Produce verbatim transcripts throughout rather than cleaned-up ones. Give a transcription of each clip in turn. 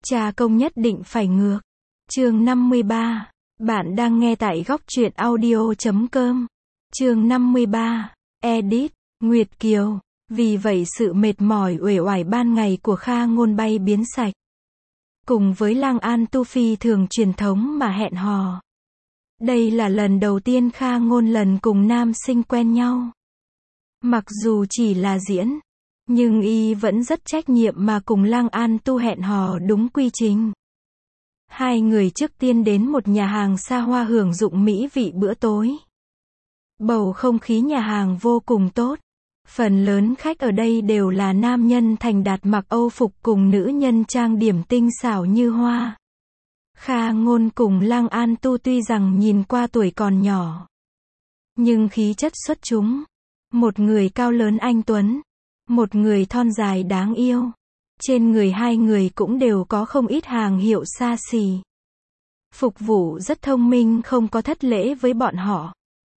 Cha công nhất định phải ngược. Chương năm mươi ba. Bạn đang nghe tại góc truyện audio chấm com. Chương năm mươi ba. Edit, Nguyệt Kiều. Vì vậy sự mệt mỏi uể oải ban ngày của Kha Ngôn bay biến sạch. Cùng với Lang An Tu phi thường truyền thống mà hẹn hò. Đây là lần đầu tiên Kha Ngôn lần cùng nam sinh quen nhau. Mặc dù chỉ là diễn, nhưng y vẫn rất trách nhiệm mà cùng Lang An Tu hẹn hò đúng quy trình. Hai người trước tiên đến một nhà hàng xa hoa hưởng dụng mỹ vị bữa tối. Bầu không khí nhà hàng vô cùng tốt. Phần lớn khách ở đây đều là nam nhân thành đạt mặc Âu phục cùng nữ nhân trang điểm tinh xảo như hoa. Kha Ngôn cùng Lang An Tu tuy rằng nhìn qua tuổi còn nhỏ, nhưng khí chất xuất chúng. Một người cao lớn anh tuấn, một người thon dài đáng yêu. Trên người hai người cũng đều có không ít hàng hiệu xa xỉ. Phục vụ rất thông minh, không có thất lễ với bọn họ.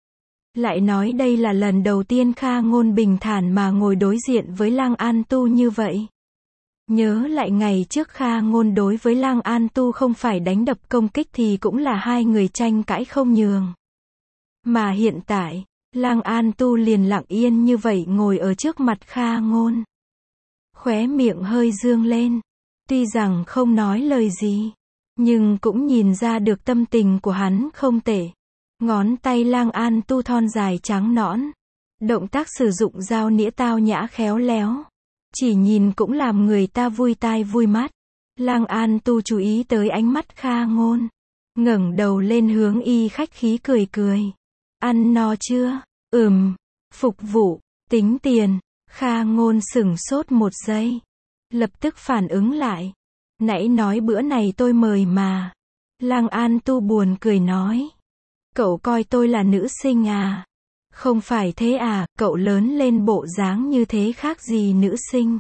Lại nói đây là lần đầu tiên Kha Ngôn bình thản mà ngồi đối diện với Lang An Tu như vậy. Nhớ lại ngày trước Kha Ngôn đối với Lang An Tu không phải đánh đập công kích thì cũng là hai người tranh cãi không nhường. Mà hiện tại, Lang An Tu liền lặng yên như vậy ngồi ở trước mặt Kha Ngôn. Khóe miệng hơi dương lên. Tuy rằng không nói lời gì, nhưng cũng nhìn ra được tâm tình của hắn không tệ. Ngón tay Lang An Tu thon dài trắng nõn. Động tác sử dụng dao nĩa tao nhã khéo léo. Chỉ nhìn cũng làm người ta vui tai vui mắt. Lang An Tu chú ý tới ánh mắt Kha Ngôn. Ngẩng đầu lên hướng y khách khí cười cười. Ăn no chưa? Ừm. Phục vụ. Tính tiền. Kha Ngôn sửng sốt một giây. Lập tức phản ứng lại. Nãy nói bữa này tôi mời mà. Lang An Tu buồn cười nói. Cậu coi tôi là nữ sinh à? Không phải thế à, cậu lớn lên bộ dáng như thế khác gì nữ sinh.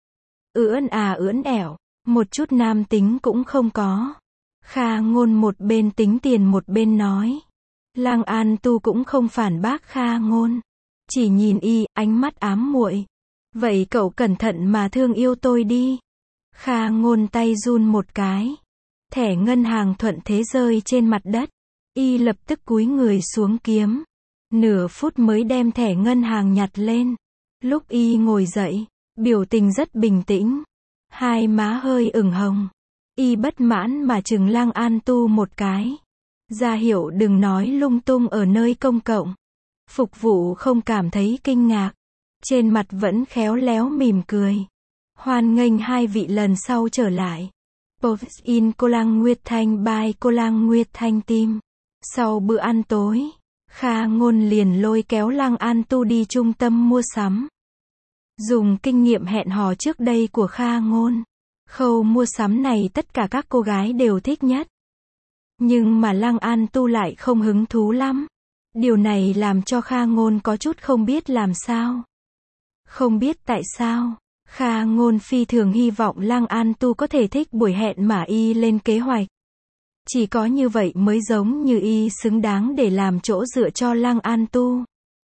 Ưỡn à ưỡn ẻo, một chút nam tính cũng không có. Kha Ngôn một bên tính tiền một bên nói. Lang An Tu cũng không phản bác Kha Ngôn. Chỉ nhìn y, ánh mắt ám muội. Vậy cậu cẩn thận mà thương yêu tôi đi. Kha Ngôn tay run một cái. Thẻ ngân hàng thuận thế rơi trên mặt đất. Y lập tức cúi người xuống kiếm. Nửa phút mới đem thẻ ngân hàng nhặt lên. Lúc y ngồi dậy, biểu tình rất bình tĩnh. Hai má hơi ửng hồng. Y bất mãn mà trừng Lang An Tu một cái. Ra hiệu đừng nói lung tung ở nơi công cộng. Phục vụ không cảm thấy kinh ngạc. Trên mặt vẫn khéo léo mỉm cười. Hoan nghênh hai vị lần sau trở lại. Post in Cô Lang Nguyệt Thanh by Cô Lang Nguyệt Thanh Team. Sau bữa ăn tối, Kha Ngôn liền lôi kéo Lang An Tu đi trung tâm mua sắm. Dùng kinh nghiệm hẹn hò trước đây của Kha Ngôn, khâu mua sắm này tất cả các cô gái đều thích nhất. Nhưng mà Lang An Tu lại không hứng thú lắm. Điều này làm cho Kha Ngôn có chút không biết làm sao. Không biết tại sao, Kha Ngôn phi thường hy vọng Lang An Tu có thể thích buổi hẹn mà y lên kế hoạch. Chỉ có như vậy mới giống như y xứng đáng để làm chỗ dựa cho Lang An Tu.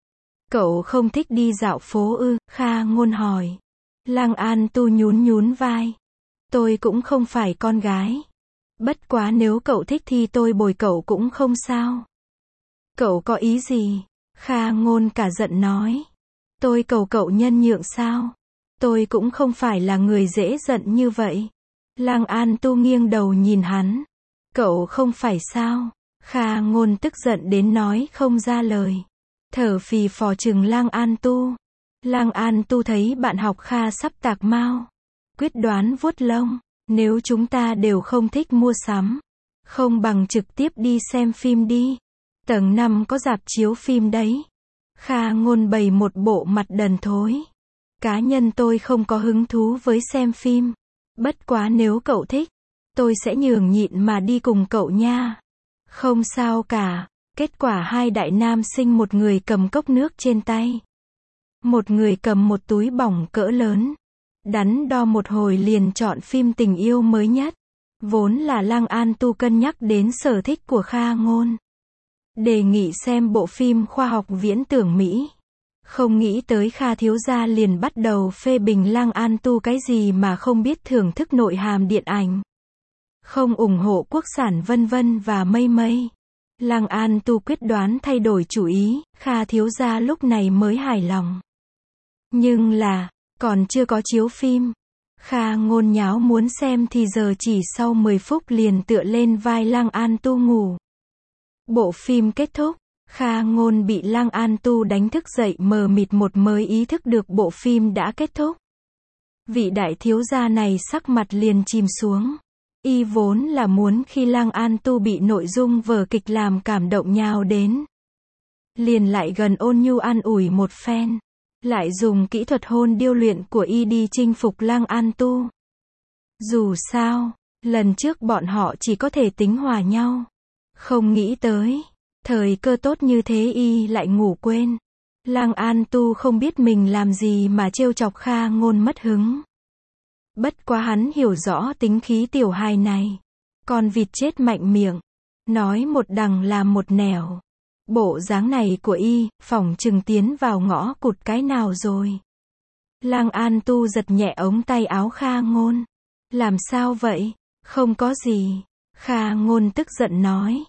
Cậu không thích đi dạo phố ư? Kha Ngôn hỏi. Lang An Tu nhún nhún vai. Tôi cũng không phải con gái. Bất quá nếu cậu thích thì tôi bồi cậu cũng không sao. Cậu có ý gì? Kha Ngôn cả giận nói. Tôi cầu cậu nhân nhượng sao? Tôi cũng không phải là người dễ giận như vậy. Lang An Tu nghiêng đầu nhìn hắn. Cậu không phải sao? Kha Ngôn tức giận đến nói không ra lời. Thở phì phò trừng Lang An Tu. Lang An Tu thấy bạn học Kha sắp tạc mao. Quyết đoán vuốt lông. Nếu chúng ta đều không thích mua sắm, không bằng trực tiếp đi xem phim đi. Tầng năm có rạp chiếu phim đấy. Kha Ngôn bày một bộ mặt đần thối. Cá nhân tôi không có hứng thú với xem phim. Bất quá nếu cậu thích, tôi sẽ nhường nhịn mà đi cùng cậu nha. Không sao cả. Kết quả hai đại nam sinh, một người cầm cốc nước trên tay, một người cầm một túi bỏng cỡ lớn. Đắn đo một hồi liền chọn phim tình yêu mới nhất. Vốn là Lang An Tu cân nhắc đến sở thích của Kha Ngôn. Đề nghị xem bộ phim khoa học viễn tưởng Mỹ. Không nghĩ tới Kha thiếu gia liền bắt đầu phê bình Lang An Tu cái gì mà không biết thưởng thức nội hàm điện ảnh. không ủng hộ quốc sản vân vân và mây mây. Lăng An Tu quyết đoán thay đổi chủ ý, Kha thiếu gia lúc này mới hài lòng. Nhưng là, còn chưa có chiếu phim. Kha Ngôn nháo muốn xem thì giờ chỉ sau mười phút liền tựa lên vai Lăng An Tu ngủ. Bộ phim kết thúc, Kha Ngôn bị Lăng An Tu đánh thức dậy mờ mịt một mới ý thức được bộ phim đã kết thúc. Vị đại thiếu gia này sắc mặt liền chìm xuống. Y vốn là muốn khi Lăng An Tu bị nội dung vở kịch làm cảm động nhào đến. Liền lại gần ôn nhu an ủi một phen. Lại dùng kỹ thuật hôn điêu luyện của Y đi chinh phục Lăng An Tu. Dù sao, lần trước bọn họ chỉ có thể tính hòa nhau. Không nghĩ tới, thời cơ tốt như thế Y lại ngủ quên. Lăng An Tu không biết mình làm gì mà trêu chọc Kha Ngôn mất hứng. Bất quá hắn hiểu rõ tính khí tiểu hài này. Con vịt chết mạnh miệng. Nói một đằng làm một nẻo. Bộ dáng này của Y, phỏng chừng tiến vào ngõ cụt cái nào rồi. Lăng An Tu giật nhẹ ống tay áo Kha Ngôn. Làm sao vậy? Không có gì. Kha Ngôn tức giận nói.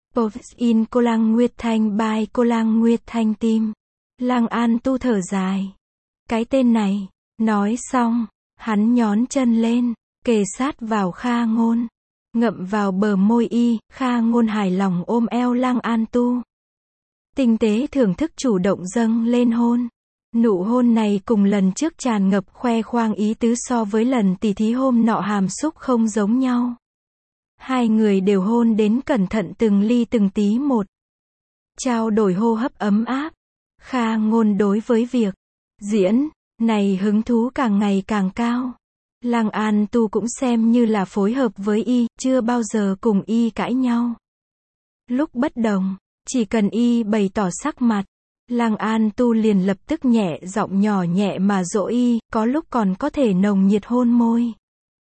In cô Lăng Nguyệt Thanh by cô Lăng Nguyệt Thanh tim. Lăng An Tu thở dài. Cái tên này. Nói xong, hắn nhón chân lên, kề sát vào Kha Ngôn. Ngậm vào bờ môi Y, Kha Ngôn hài lòng ôm eo Lăng An Tu. Tinh tế thưởng thức chủ động dâng lên hôn. Nụ hôn này cùng lần trước tràn ngập khoe khoang ý tứ so với lần tỉ thí hôm nọ hàm xúc không giống nhau. Hai người đều hôn đến cẩn thận từng ly từng tí một. Trao đổi hô hấp ấm áp. Kha Ngôn đối với việc diễn này hứng thú càng ngày càng cao. Lăng An Tu cũng xem như là phối hợp với Y, chưa bao giờ cùng Y cãi nhau. Lúc bất đồng, chỉ cần Y bày tỏ sắc mặt, Lăng An Tu liền lập tức nhẹ giọng nhỏ nhẹ mà dỗ Y, có lúc còn có thể nồng nhiệt hôn môi.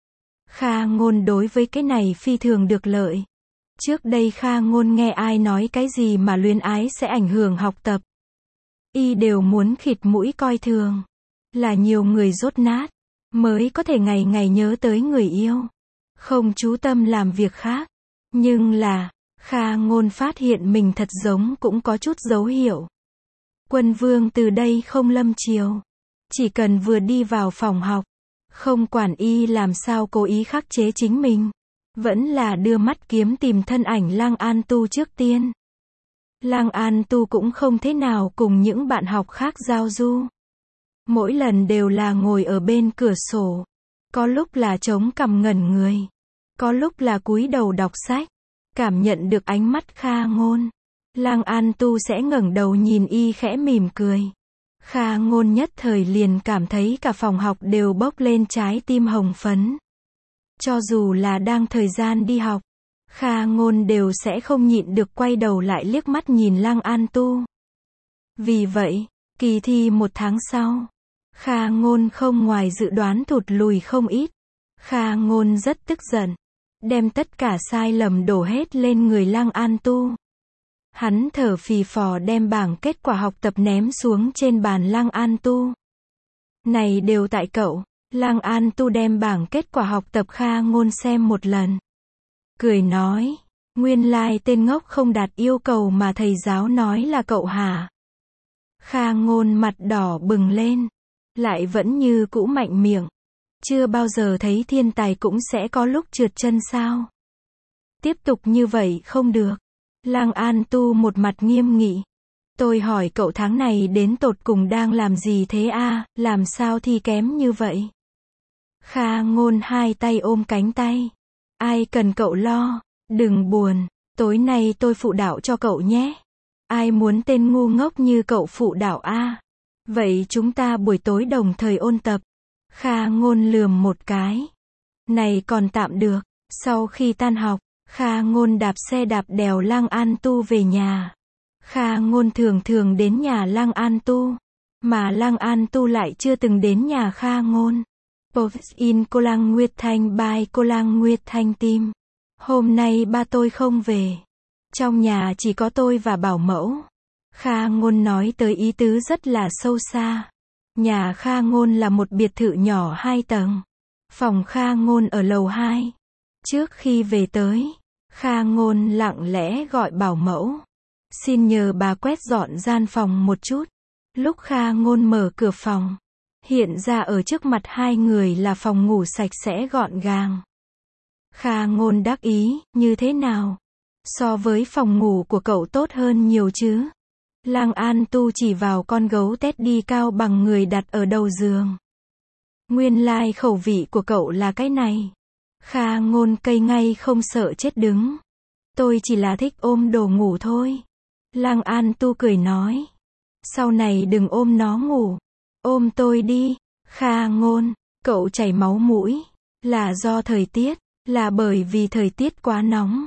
Kha Ngôn đối với cái này phi thường được lợi. Trước đây Kha Ngôn nghe ai nói cái gì mà luyến ái sẽ ảnh hưởng học tập. Y đều muốn khịt mũi coi thường. Là nhiều người dốt nát, mới có thể ngày ngày nhớ tới người yêu. Không chú tâm làm việc khác. Nhưng là, Kha Ngôn phát hiện mình thật giống cũng có chút dấu hiệu. Quân Vương từ đây không lâm chiều. Chỉ cần vừa đi vào phòng học, không quản Y làm sao cố ý khắc chế chính mình. Vẫn là đưa mắt kiếm tìm thân ảnh Lăng An Tu trước tiên. Lăng An Tu cũng không thế nào cùng những bạn học khác giao du. Mỗi lần đều là ngồi ở bên cửa sổ. Có lúc là chống cằm ngẩn người. Có lúc là cúi đầu đọc sách. Cảm nhận được ánh mắt Kha Ngôn. Lăng An Tu sẽ ngẩng đầu nhìn Y khẽ mỉm cười. Kha Ngôn nhất thời liền cảm thấy cả phòng học đều bốc lên trái tim hồng phấn. Cho dù là đang thời gian đi học, Kha Ngôn đều sẽ không nhịn được quay đầu lại liếc mắt nhìn Lăng An Tu. Vì vậy, kỳ thi một tháng sau, Kha Ngôn không ngoài dự đoán thụt lùi không ít. Kha Ngôn rất tức giận, đem tất cả sai lầm đổ hết lên người Lăng An Tu. Hắn thở phì phò đem bảng kết quả học tập ném xuống trên bàn Lăng An Tu. Này đều tại cậu. Lăng An Tu đem bảng kết quả học tập Kha Ngôn xem một lần. Cười nói, nguyên lai like tên ngốc không đạt yêu cầu mà thầy giáo nói là cậu hả? Kha Ngôn mặt đỏ bừng lên, lại vẫn như cũ mạnh miệng. Chưa bao giờ thấy thiên tài cũng sẽ có lúc trượt chân sao? Tiếp tục như vậy không được. Lăng An Tu một mặt nghiêm nghị. Tôi hỏi cậu tháng này đến tột cùng đang làm gì thế a, à, làm sao thi kém như vậy? Kha Ngôn hai tay ôm cánh tay. Ai cần cậu lo, đừng buồn, tối nay tôi phụ đạo cho cậu nhé. Ai muốn tên ngu ngốc như cậu phụ đạo a? À? Vậy chúng ta buổi tối đồng thời ôn tập. Kha Ngôn lườm một cái. Này còn tạm được. Sau khi tan học, Kha Ngôn đạp xe đạp đèo Lăng An Tu về nhà. Kha Ngôn thường thường đến nhà Lăng An Tu, mà Lăng An Tu lại chưa từng đến nhà Kha Ngôn. In cô Lăng Nguyệt Thanh by cô Lăng Nguyệt Thanh tim. Hôm nay ba tôi không về. Trong nhà chỉ có tôi và bảo mẫu. Kha Ngôn nói tới ý tứ rất là sâu xa. Nhà Kha Ngôn là một biệt thự nhỏ hai tầng. Phòng Kha Ngôn ở lầu hai. Trước khi về tới, Kha Ngôn lặng lẽ gọi bảo mẫu. Xin nhờ bà quét dọn gian phòng một chút. Lúc Kha Ngôn mở cửa phòng, hiện ra ở trước mặt hai người là phòng ngủ sạch sẽ gọn gàng. Kha Ngôn đắc ý, như thế nào? So với phòng ngủ của cậu tốt hơn nhiều chứ? Lang An Tu chỉ vào con gấu Teddy cao bằng người đặt ở đầu giường. Nguyên lai like khẩu vị của cậu là cái này. Kha Ngôn cây ngay không sợ chết đứng. Tôi chỉ là thích ôm đồ ngủ thôi. Lang An Tu cười nói. Sau này đừng ôm nó ngủ. Ôm tôi đi. Kha Ngôn, cậu chảy máu mũi. Là do thời tiết. Là bởi vì thời tiết quá nóng.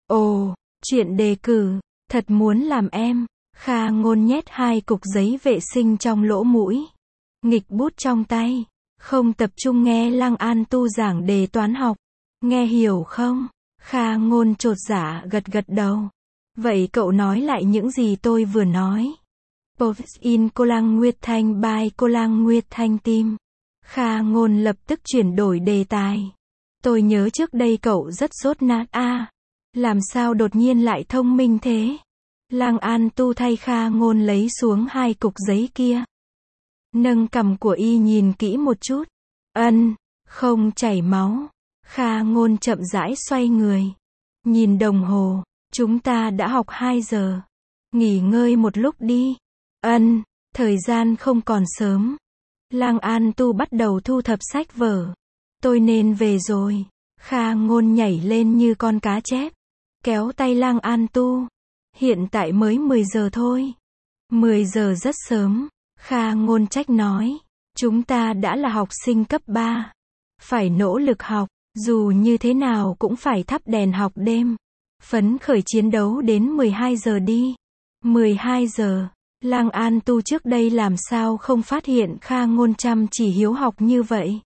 Ồ, chuyện đề cử. Thật muốn làm em. Kha Ngôn nhét hai cục giấy vệ sinh trong lỗ mũi. Nghịch bút trong tay. Không tập trung nghe Lang An Tu giảng đề toán học. Nghe hiểu không? Kha Ngôn chột dạ gật gật đầu. Vậy cậu nói lại những gì tôi vừa nói. Post in cô Lang Nguyệt Thanh by cô Lang Nguyệt Thanh Tim. Kha Ngôn lập tức chuyển đổi đề tài. Tôi nhớ trước đây cậu rất dốt nát a. À, làm sao đột nhiên lại thông minh thế? Lang An Tu thay Kha Ngôn lấy xuống hai cục giấy kia. Nâng cằm của y nhìn kỹ một chút. Ân, không chảy máu. Kha Ngôn chậm rãi xoay người. Nhìn đồng hồ, chúng ta đã học hai giờ. Nghỉ ngơi một lúc đi. Ân, thời gian không còn sớm. Lang An Tu bắt đầu thu thập sách vở. Tôi nên về rồi. Kha Ngôn nhảy lên như con cá chép. Kéo tay Lang An Tu. Hiện tại mới mười giờ thôi. mười giờ rất sớm. Kha Ngôn trách nói. Chúng ta đã là học sinh cấp ba. Phải nỗ lực học. Dù như thế nào cũng phải thắp đèn học đêm. Phấn khởi chiến đấu đến mười hai giờ đi. mười hai giờ. Lang An Tu trước đây làm sao không phát hiện Kha Ngôn chăm chỉ hiếu học như vậy.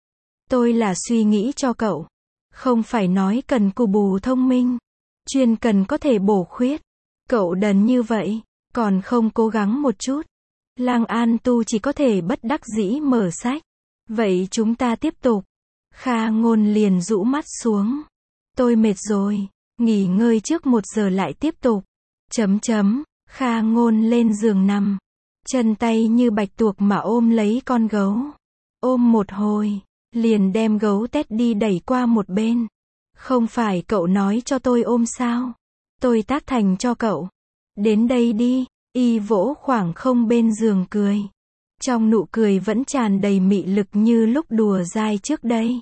Tôi là suy nghĩ cho cậu. Không phải nói cần cù bù thông minh. Chuyên cần có thể bổ khuyết. Cậu đần như vậy, còn không cố gắng một chút. Lang An Tu chỉ có thể bất đắc dĩ mở sách. Vậy chúng ta tiếp tục. Kha Ngôn liền rũ mắt xuống. Tôi mệt rồi, nghỉ ngơi trước một giờ lại tiếp tục. Chấm chấm, Kha Ngôn lên giường nằm. Chân tay như bạch tuộc mà ôm lấy con gấu. Ôm một hồi, liền đem gấu Teddy đẩy qua một bên. Không phải cậu nói cho tôi ôm sao? Tôi tác thành cho cậu. Đến đây đi, y vỗ khoảng không bên giường cười. Trong nụ cười vẫn tràn đầy mị lực như lúc đùa dai trước đây.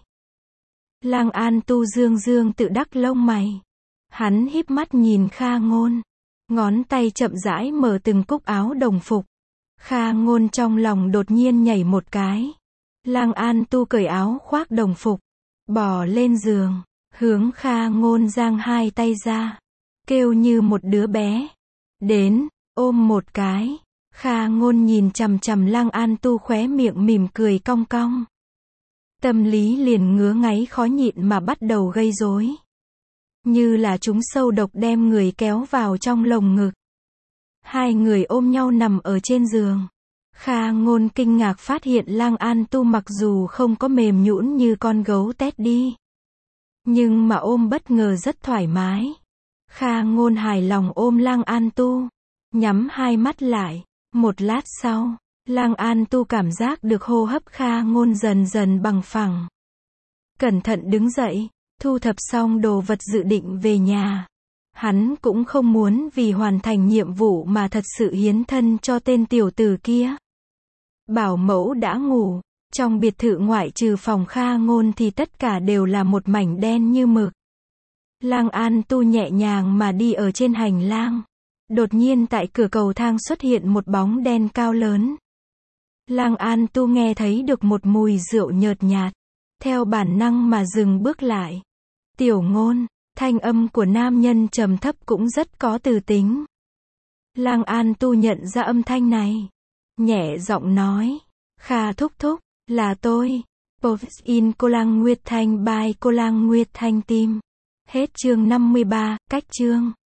Lang An Tu dương dương tự đắc lông mày. Hắn híp mắt nhìn Kha Ngôn. Ngón tay chậm rãi mở từng cúc áo đồng phục. Kha Ngôn trong lòng đột nhiên nhảy một cái. Lang An Tu cởi áo khoác đồng phục. Bò lên giường. Hướng Kha Ngôn giang hai tay ra. Kêu như một đứa bé. Đến, ôm một cái. Kha Ngôn nhìn chằm chằm Lang An Tu khóe miệng mỉm cười cong cong. Tâm lý liền ngứa ngáy khó nhịn mà bắt đầu gây rối. Như là chúng sâu độc đem người kéo vào trong lồng ngực. Hai người ôm nhau nằm ở trên giường. Kha Ngôn kinh ngạc phát hiện Lang An Tu mặc dù không có mềm nhũn như con gấu Teddy. Nhưng mà ôm bất ngờ rất thoải mái. Kha Ngôn hài lòng ôm Lang An Tu. Nhắm hai mắt lại. Một lát sau, Lang An Tu cảm giác được hô hấp Kha Ngôn dần dần bằng phẳng. Cẩn thận đứng dậy, thu thập xong đồ vật dự định về nhà. Hắn cũng không muốn vì hoàn thành nhiệm vụ mà thật sự hiến thân cho tên tiểu tử kia. Bảo mẫu đã ngủ. Trong biệt thự ngoại trừ phòng Kha Ngôn thì tất cả đều là một mảnh đen như mực. Lang An Tu nhẹ nhàng mà đi ở trên hành lang. Đột nhiên tại cửa cầu thang xuất hiện một bóng đen cao lớn. Lang An Tu nghe thấy được một mùi rượu nhợt nhạt. Theo bản năng mà dừng bước lại. Tiểu Ngôn, thanh âm của nam nhân trầm thấp cũng rất có từ tính. Lang An Tu nhận ra âm thanh này. Nhẹ giọng nói. Kha thúc thúc, là tôi. Post in cô Lang Nguyệt Thanh by cô Lang Nguyệt Thanh Tim. Hết chương năm mươi ba, cách chương.